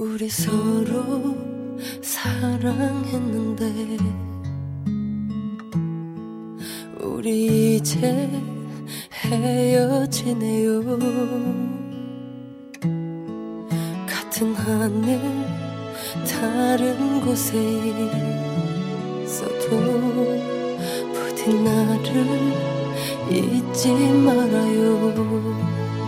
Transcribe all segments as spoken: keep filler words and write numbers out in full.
우리 서로 사랑했는데 우리 이제 헤어지네요. 같은 하늘 다른 곳에 있어도 부디 나를 잊지 말아요.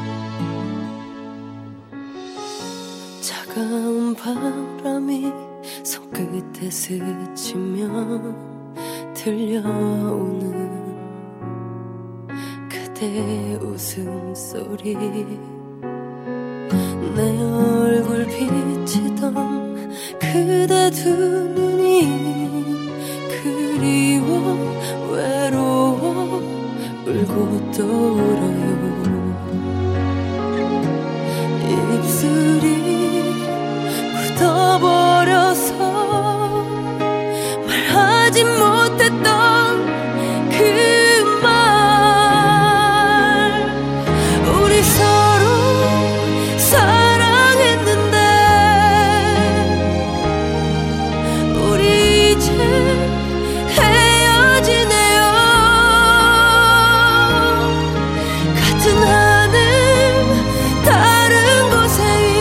차가운 바람이 손끝에 스치며 들려오는 그대 웃음소리, 내 얼굴 비치던 그대 두 눈이 그리워 외로워 울고 또 울어요. 입술이 굳어버려서 말하지 못했던 그 말, 우리 서로 사랑했는데 우리 이제 헤어지네요. 같은 하늘 다른 곳에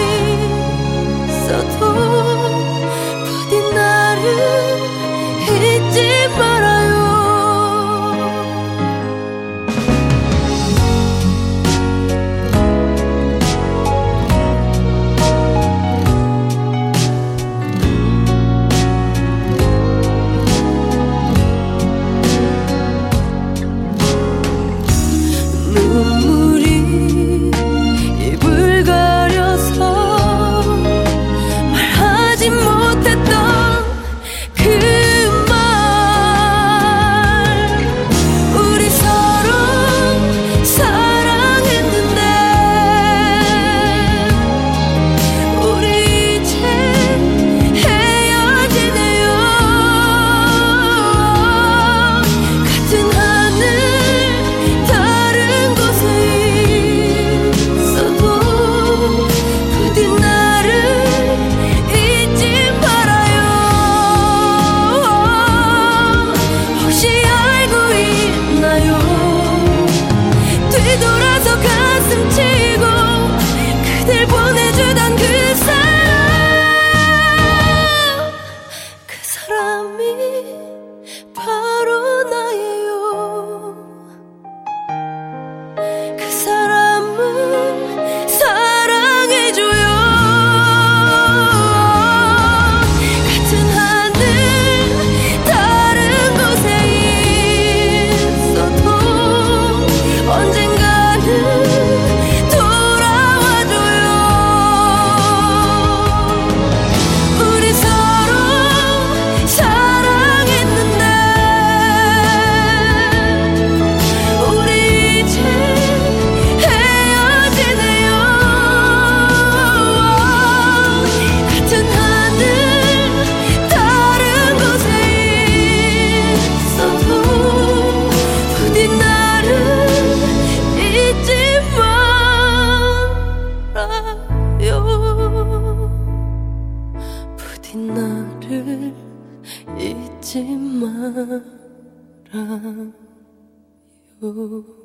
있어도 부디 나를 잊지 말아요. 눈물이 입을 가려서 말하지 못했던 그 말, 우리 서로 사랑했는데 우리 이제 헤어지네요. 같은 하늘 다른 곳에 있어도 부디 나를 잊지 말아요. 혹시 알고 있나요? 뒤돌아서 가슴 치고 그댈 보내주던 그 사람, 그 사람이 바로 나예요. 그 사람을 사랑해줘요. 같은 하늘 다른 곳에 있어도 언젠가는 돌아와줘요. 우리 서로 사랑했는데 우리 이제 헤어지네요. 같은 하늘 다른 곳에 있어도 부디 나를 잊지 말아요. 부디 나를 잊지 말아요.